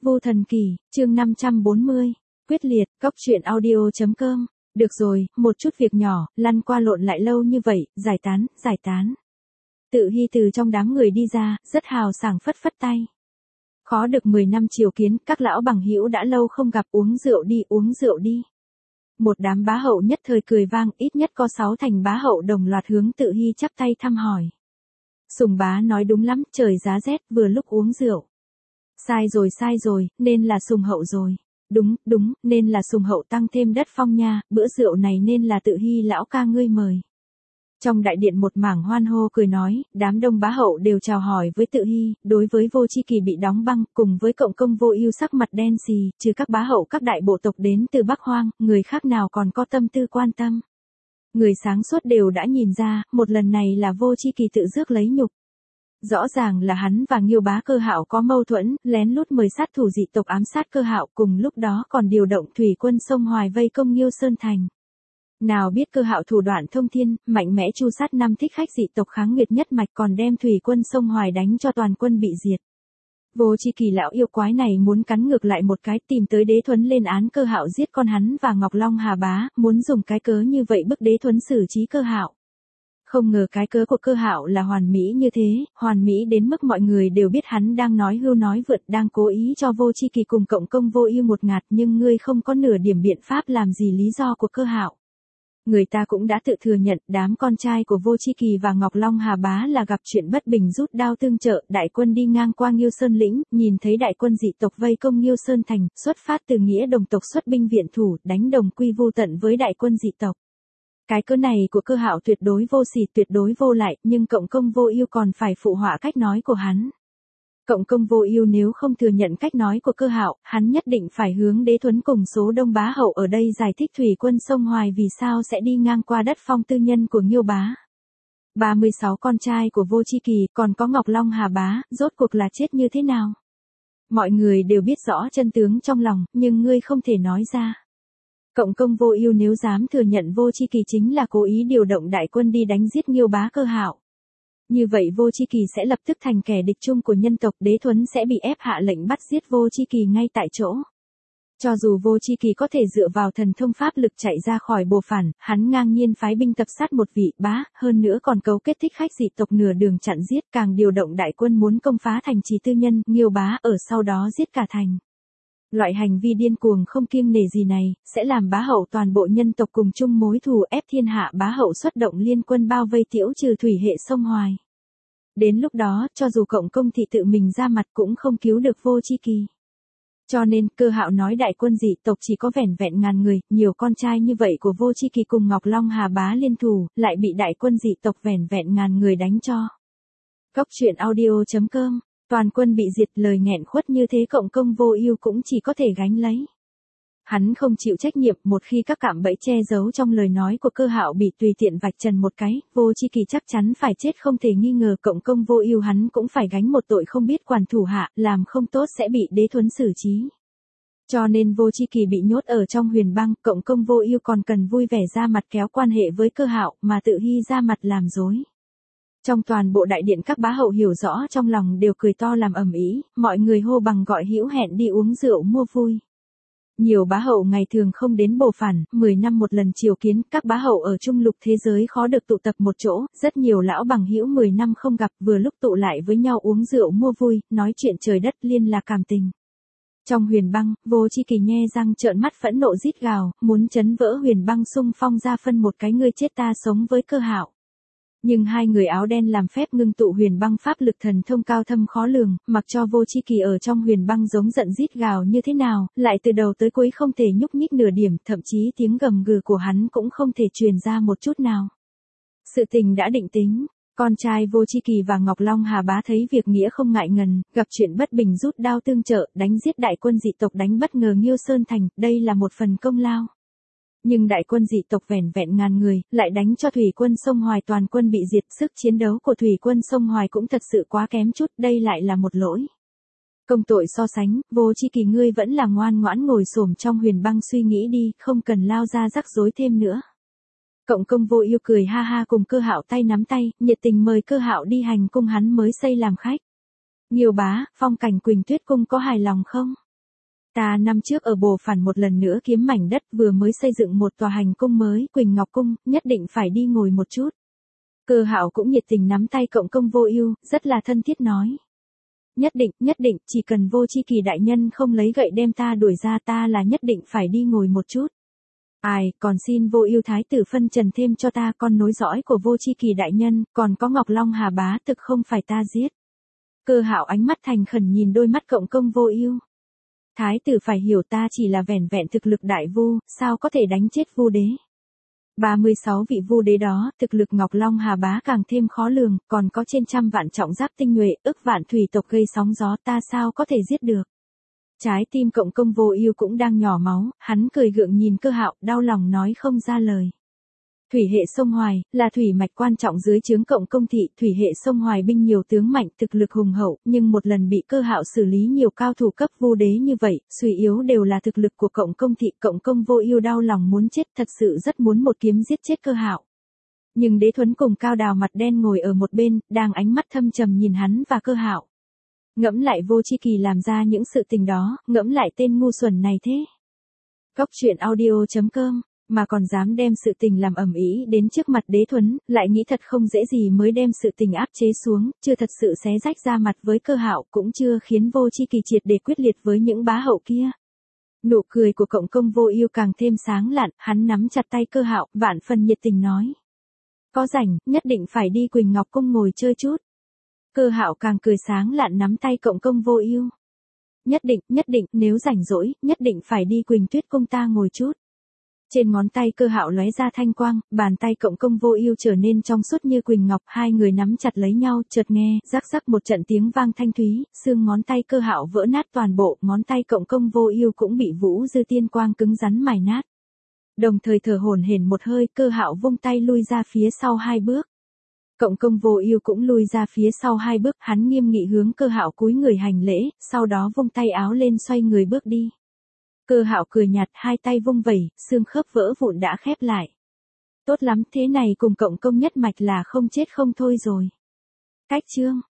Vô Thần Kỳ, chương 540, quyết liệt, cóc truyện audio.com, được rồi, một chút việc nhỏ, lăn qua lộn lại lâu như vậy, giải tán. Tự Hy từ trong đám người đi ra, rất hào sảng phất phất tay. Khó được 10 năm triều kiến, các lão bằng hữu đã lâu không gặp, uống rượu đi. Một đám bá hậu nhất thời cười vang, ít nhất có 6 thành bá hậu đồng loạt hướng Tự Hy chắp tay thăm hỏi. Sùng bá nói đúng lắm, trời giá rét, vừa lúc uống rượu. Sai rồi, nên là Sùng hậu rồi. Đúng, nên là Sùng hậu tăng thêm đất phong nha, bữa rượu này nên là Tự Hy lão ca ngươi mời. Trong đại điện một mảng hoan hô cười nói, đám đông bá hậu đều chào hỏi với Tự Hy, đối với Vô Chi Kỳ bị đóng băng, cùng với Cộng Công Vô Ưu sắc mặt đen xì, trừ các bá hậu các đại bộ tộc đến từ Bắc Hoang, người khác nào còn có tâm tư quan tâm. Người sáng suốt đều đã nhìn ra, một lần này là Vô Chi Kỳ tự rước lấy nhục. Rõ ràng là hắn và Nghiêu bá Cơ Hạo có mâu thuẫn, lén lút mời sát thủ dị tộc ám sát Cơ Hạo, cùng lúc đó còn điều động thủy quân sông Hoài vây công Nghiêu Sơn thành. Nào biết Cơ Hạo thủ đoạn thông thiên, mạnh mẽ chu sát 5 thích khách dị tộc Kháng Nguyệt nhất mạch, còn đem thủy quân sông Hoài đánh cho toàn quân bị diệt. Vô Chi Kỳ lão yêu quái này muốn cắn ngược lại một cái, tìm tới Đế Thuấn lên án Cơ Hạo giết con hắn và Ngọc Long Hà Bá, muốn dùng cái cớ như vậy bức Đế Thuấn xử trí Cơ Hạo. Không ngờ cái cớ của Cơ Hạo là hoàn mỹ như thế, hoàn mỹ đến mức mọi người đều biết hắn đang nói hưu nói vượt, đang cố ý cho Vô Chi Kỳ cùng Cộng Công Vô Ưu một ngạt, nhưng ngươi không có nửa điểm biện pháp làm gì lý do của Cơ Hạo. Người ta cũng đã tự thừa nhận, đám con trai của Vô Chi Kỳ và Ngọc Long Hà Bá là gặp chuyện bất bình rút đao tương trợ, đại quân đi ngang qua Nghiêu Sơn lĩnh, nhìn thấy đại quân dị tộc vây công Nghiêu Sơn thành, xuất phát từ nghĩa đồng tộc xuất binh viện thủ, đánh đồng quy vu tận với đại quân dị tộc. Cái cớ này của Cơ Hạo tuyệt đối vô sỉ, tuyệt đối vô lại, nhưng Cộng Công Vô Ưu còn phải phụ họa cách nói của hắn. Cộng Công Vô Ưu nếu không thừa nhận cách nói của Cơ Hạo, hắn nhất định phải hướng Đế Thuấn cùng số đông bá hậu ở đây giải thích thủy quân sông Hoài vì sao sẽ đi ngang qua đất phong tư nhân của Nghiêu bá. 36 con trai của Vô Chi Kỳ, còn có Ngọc Long Hà Bá, rốt cuộc là chết như thế nào? Mọi người đều biết rõ chân tướng trong lòng, nhưng ngươi không thể nói ra. Cộng Công Vô Ưu nếu dám thừa nhận Vô Chi Kỳ chính là cố ý điều động đại quân đi đánh giết Nghiêu bá Cơ Hạo. Như vậy Vô Chi Kỳ sẽ lập tức thành kẻ địch chung của nhân tộc, Đế Thuấn sẽ bị ép hạ lệnh bắt giết Vô Chi Kỳ ngay tại chỗ. Cho dù Vô Chi Kỳ có thể dựa vào thần thông pháp lực chạy ra khỏi bồ phản, hắn ngang nhiên phái binh tập sát một vị bá, hơn nữa còn cấu kết thích khách dị tộc nửa đường chặn giết, càng điều động đại quân muốn công phá thành trì tư nhân, Nghiêu bá ở sau đó giết cả thành. Loại hành vi điên cuồng không kiêng nể gì này, sẽ làm bá hậu toàn bộ nhân tộc cùng chung mối thù, ép thiên hạ bá hậu xuất động liên quân bao vây tiễu trừ thủy hệ sông Hoài. Đến lúc đó, cho dù Cộng Công thị tự mình ra mặt cũng không cứu được Vô Chi Kỳ. Cho nên, Cơ Hạo nói đại quân dị tộc chỉ có vẻn vẹn ngàn người, nhiều con trai như vậy của Vô Chi Kỳ cùng Ngọc Long Hà Bá liên thủ, lại bị đại quân dị tộc vẻn vẹn ngàn người đánh cho. Cóc truyện audio.com, toàn quân bị diệt, lời nghẹn khuất như thế Cộng Công Vô Ưu cũng chỉ có thể gánh lấy. Hắn không chịu trách nhiệm, một khi các cạm bẫy che giấu trong lời nói của Cơ Hạo bị tùy tiện vạch trần một cái, Vô Chi Kỳ chắc chắn phải chết không thể nghi ngờ, Cộng Công Vô Ưu hắn cũng phải gánh một tội không biết quản thủ hạ, làm không tốt sẽ bị Đế Thuấn xử trí. Cho nên Vô Chi Kỳ bị nhốt ở trong huyền băng, Cộng Công Vô Ưu còn cần vui vẻ ra mặt kéo quan hệ với Cơ Hạo, mà Tự Hy ra mặt làm dối. Trong toàn bộ đại điện các bá hậu hiểu rõ trong lòng đều cười to làm ầm ĩ, mọi người hô bằng gọi hữu hẹn đi uống rượu mua vui. Nhiều bá hậu ngày thường không đến bồ phản, 10 năm một lần triều kiến, các bá hậu ở trung lục thế giới khó được tụ tập một chỗ, rất nhiều lão bằng hữu 10 năm không gặp, vừa lúc tụ lại với nhau uống rượu mua vui, nói chuyện trời đất liên lạc cảm tình. Trong huyền băng, Vô Chi Kỳ nhe răng trợn mắt phẫn nộ rít gào, muốn chấn vỡ huyền băng xung phong ra phân một cái ngươi chết ta sống với Cơ Hạo. Nhưng hai người áo đen làm phép ngưng tụ huyền băng pháp lực thần thông cao thâm khó lường, mặc cho Vô Chi Kỳ ở trong huyền băng giống giận rít gào như thế nào, lại từ đầu tới cuối không thể nhúc nhích nửa điểm, thậm chí tiếng gầm gừ của hắn cũng không thể truyền ra một chút nào. Sự tình đã định tính, con trai Vô Chi Kỳ và Ngọc Long Hà Bá thấy việc nghĩa không ngại ngần, gặp chuyện bất bình rút đao tương trợ, đánh giết đại quân dị tộc đánh bất ngờ Nghiêu Sơn thành, đây là một phần công lao. Nhưng đại quân dị tộc vẻn vẹn ngàn người, lại đánh cho thủy quân sông Hoài toàn quân bị diệt, sức chiến đấu của thủy quân sông Hoài cũng thật sự quá kém chút, đây lại là một lỗi. Công tội so sánh, Vô Chi Kỳ ngươi vẫn là ngoan ngoãn ngồi xổm trong huyền băng suy nghĩ đi, không cần lao ra rắc rối thêm nữa. Cộng Công Vô Ưu cười ha ha cùng Cơ Hạo tay nắm tay, nhiệt tình mời Cơ Hạo đi hành cung hắn mới xây làm khách. Nghiêu bá, phong cảnh Quỳnh Tuyết cung có hài lòng không? Ta năm trước ở Bồ Phản một lần nữa kiếm mảnh đất, vừa mới xây dựng một tòa hành cung mới, Quỳnh Ngọc Cung, nhất định phải đi ngồi một chút. Cơ Hạo cũng nhiệt tình nắm tay Cộng Công Vô Ưu, rất là thân thiết nói. Nhất định, chỉ cần Vô Chi Kỳ đại nhân không lấy gậy đem ta đuổi ra, ta là nhất định phải đi ngồi một chút. Ai, còn xin Vô Ưu thái tử phân trần thêm cho ta, con nối dõi của Vô Chi Kỳ đại nhân, còn có Ngọc Long Hà bá thực không phải ta giết. Cơ Hạo ánh mắt thành khẩn nhìn đôi mắt Cộng Công Vô Ưu. Thái tử phải hiểu, ta chỉ là vẻn vẹn thực lực đại vu, sao có thể đánh chết vu đế. 36 vị vu đế đó, thực lực Ngọc Long Hà bá càng thêm khó lường, còn có trên trăm vạn trọng giáp tinh nhuệ, ức vạn thủy tộc gây sóng gió, ta sao có thể giết được. Trái tim Cộng Công Vô Ưu cũng đang nhỏ máu, hắn cười gượng nhìn Cơ Hạo, đau lòng nói không ra lời. Thủy hệ sông Hoài, là thủy mạch quan trọng dưới trướng Cộng Công thị, thủy hệ sông Hoài binh nhiều tướng mạnh, thực lực hùng hậu, nhưng một lần bị Cơ Hạo xử lý nhiều cao thủ cấp vu đế như vậy, suy yếu đều là thực lực của Cộng Công thị. Cộng Công Vô Ưu đau lòng muốn chết, thật sự rất muốn một kiếm giết chết Cơ Hạo. Nhưng Đế Thuấn cùng Cao Đào mặt đen ngồi ở một bên, đang ánh mắt thâm trầm nhìn hắn và Cơ Hạo. Ngẫm lại Vô Chi Kỳ làm ra những sự tình đó, ngẫm lại tên ngu xuẩn này thế. Góc truyện audio.com, mà còn dám đem sự tình làm ầm ĩ đến trước mặt Đế Thuấn, lại nghĩ thật không dễ gì mới đem sự tình áp chế xuống, chưa thật sự xé rách ra mặt với Cơ Hạo, cũng chưa khiến Vô Chi Kỳ triệt để quyết liệt với những bá hậu kia. Nụ cười của Cộng Công Vô Ưu càng thêm sáng lạn, hắn nắm chặt tay Cơ Hạo, vạn phần nhiệt tình nói: "Có rảnh, nhất định phải đi Quỳnh Ngọc Cung ngồi chơi chút." Cơ Hạo càng cười sáng lạn nắm tay Cộng Công Vô Ưu. Nhất định, nếu rảnh rỗi, nhất định phải đi Quỳnh Tuyết Cung ta ngồi chút." Trên ngón tay Cơ Hạo lóe ra thanh quang, bàn tay Cộng Công Vô Ưu trở nên trong suốt như quỳnh ngọc, hai người nắm chặt lấy nhau, chợt nghe rắc rắc một trận tiếng vang thanh thúy, xương ngón tay Cơ Hạo vỡ nát toàn bộ, ngón tay Cộng Công Vô Ưu cũng bị Vũ Dư Tiên Quang cứng rắn mài nát. Đồng thời thở hổn hển một hơi, Cơ Hạo vung tay lui ra phía sau 2 bước. Cộng Công Vô Ưu cũng lui ra phía sau 2 bước, hắn nghiêm nghị hướng Cơ Hạo cúi người hành lễ, sau đó vung tay áo lên xoay người bước đi. Cơ Hạo cười nhạt, hai tay vung vẩy, xương khớp vỡ vụn đã khép lại. Tốt lắm, thế này cùng Cộng Công nhất mạch là không chết không thôi rồi. Cách chương